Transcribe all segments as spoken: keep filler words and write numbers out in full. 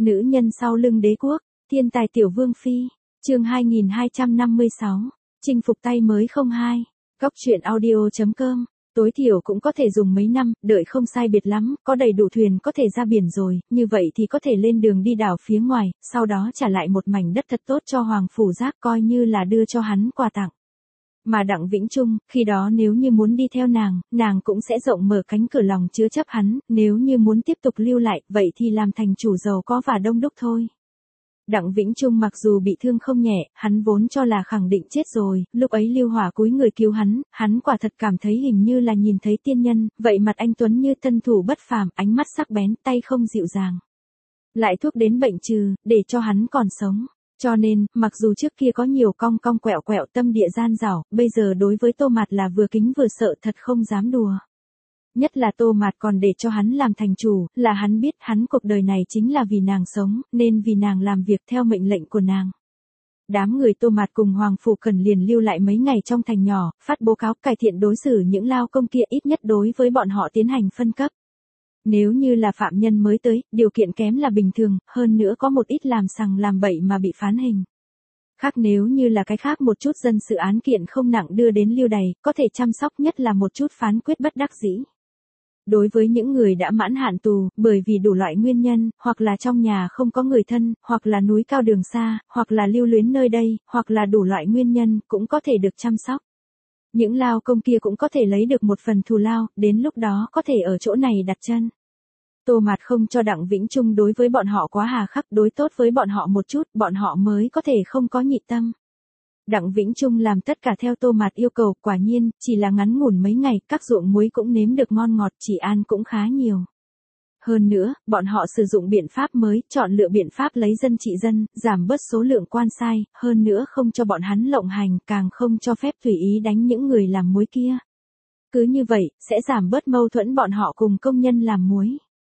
Nữ nhân sau lưng đế quốc, thiên tài tiểu vương phi, chương hai nghìn hai trăm năm mươi sáu, chinh phục tay mới không hai, góc truyện audio.com, tối thiểu cũng có thể dùng mấy năm, đợi không sai biệt lắm, có đầy đủ thuyền có thể ra biển rồi, như vậy thì có thể lên đường đi đảo phía ngoài, sau đó trả lại một mảnh đất thật tốt cho Hoàng Phủ Giác coi như là đưa cho hắn quà tặng. Mà Đặng Vĩnh Trung, khi đó nếu như muốn đi theo nàng, nàng cũng sẽ rộng mở cánh cửa lòng chứa chấp hắn, nếu như muốn tiếp tục lưu lại, vậy thì làm thành chủ giàu có và đông đúc thôi. Đặng Vĩnh Trung mặc dù bị thương không nhẹ, hắn vốn cho là khẳng định chết rồi, lúc ấy Lưu Hỏa cúi người cứu hắn, hắn quả thật cảm thấy hình như là nhìn thấy tiên nhân, vậy mặt anh tuấn như tân thủ bất phàm, ánh mắt sắc bén, tay không dịu dàng. Lại thuốc đến bệnh trừ, để cho hắn còn sống. Cho nên, mặc dù trước kia có nhiều cong cong quẹo quẹo tâm địa gian dảo, bây giờ đối với Tô Mạt là vừa kính vừa sợ thật không dám đùa. Nhất là Tô Mạt còn để cho hắn làm thành chủ, là hắn biết hắn cuộc đời này chính là vì nàng sống, nên vì nàng làm việc theo mệnh lệnh của nàng. Đám người Tô Mạt cùng Hoàng Phủ Cần liền lưu lại mấy ngày trong thành nhỏ, phát báo cáo cải thiện đối xử những lao công kia, ít nhất đối với bọn họ tiến hành phân cấp. Nếu như là phạm nhân mới tới, điều kiện kém là bình thường, hơn nữa có một ít làm sằng làm bậy mà bị phán hình. Khác nếu như là cái khác một chút dân sự án kiện không nặng đưa đến lưu đày, có thể chăm sóc, nhất là một chút phán quyết bất đắc dĩ. Đối với những người đã mãn hạn tù, bởi vì đủ loại nguyên nhân, hoặc là trong nhà không có người thân, hoặc là núi cao đường xa, hoặc là lưu luyến nơi đây, hoặc là đủ loại nguyên nhân, cũng có thể được chăm sóc. Những lao công kia cũng có thể lấy được một phần thù lao, đến lúc đó có thể ở chỗ này đặt chân. Tô Mạt không cho Đặng Vĩnh Trung đối với bọn họ quá hà khắc, đối tốt với bọn họ một chút, bọn họ mới có thể không có nhị tâm. Đặng Vĩnh Trung làm tất cả theo Tô Mạt yêu cầu, quả nhiên, chỉ là ngắn ngủn mấy ngày, các ruộng muối cũng nếm được ngon ngọt, chỉ ăn cũng khá nhiều. Hơn nữa, bọn họ sử dụng biện pháp mới, chọn lựa biện pháp lấy dân trị dân, giảm bớt số lượng quan sai, hơn nữa không cho bọn hắn lộng hành, càng không cho phép tùy ý đánh những người làm muối kia. Cứ như vậy, sẽ giảm bớt mâu thuẫn bọn họ cùng công nhân làm muối.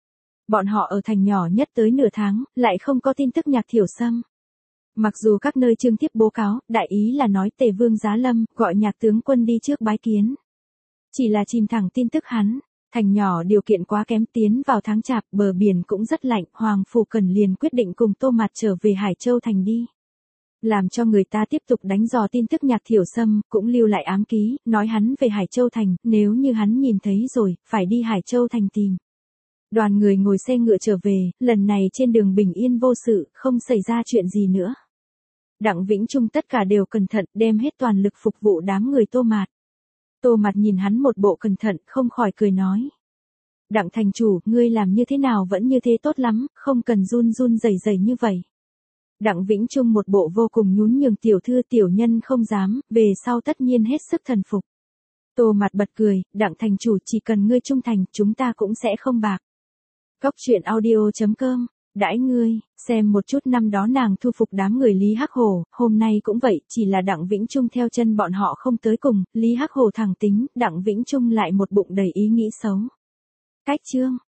Bọn họ ở thành nhỏ nhất tới nửa tháng, lại không có tin tức Nhạc Thiểu Sâm. Mặc dù các nơi trương tiếp báo cáo, đại ý là nói Tề Vương Giá Lâm, gọi Nhạc tướng quân đi trước bái kiến. Chỉ là chìm thẳng tin tức hắn, thành nhỏ điều kiện quá kém, tiến vào tháng chạp, bờ biển cũng rất lạnh, Hoàng Phủ Cần liền quyết định cùng Tô Mạt trở về Hải Châu thành đi. Làm cho người ta tiếp tục đánh dò tin tức Nhạc Thiểu Sâm, cũng lưu lại ám ký, nói hắn về Hải Châu thành, nếu như hắn nhìn thấy rồi, phải đi Hải Châu thành tìm. Đoàn người ngồi xe ngựa trở về, lần này trên đường bình yên vô sự, không xảy ra chuyện gì nữa. Đặng Vĩnh Trung tất cả đều cẩn thận, đem hết toàn lực phục vụ đám người Tô Mạt. Tô Mạt nhìn hắn một bộ cẩn thận, không khỏi cười nói. Đặng thành chủ, ngươi làm như thế nào vẫn như thế tốt lắm, không cần run run rẩy rẩy như vậy. Đặng Vĩnh Trung một bộ vô cùng nhún nhường, tiểu thư tiểu nhân không dám, về sau tất nhiên hết sức thần phục. Tô Mạt bật cười, Đặng thành chủ, chỉ cần ngươi trung thành, chúng ta cũng sẽ không bạc. Góc truyện audio.com, đãi ngươi, xem một chút năm đó nàng thu phục đám người Lý Hắc Hổ, hôm nay cũng vậy, chỉ là Đặng Vĩnh Trung theo chân bọn họ không tới cùng, Lý Hắc Hổ thẳng tính, Đặng Vĩnh Trung lại một bụng đầy ý nghĩ xấu. Cách chương.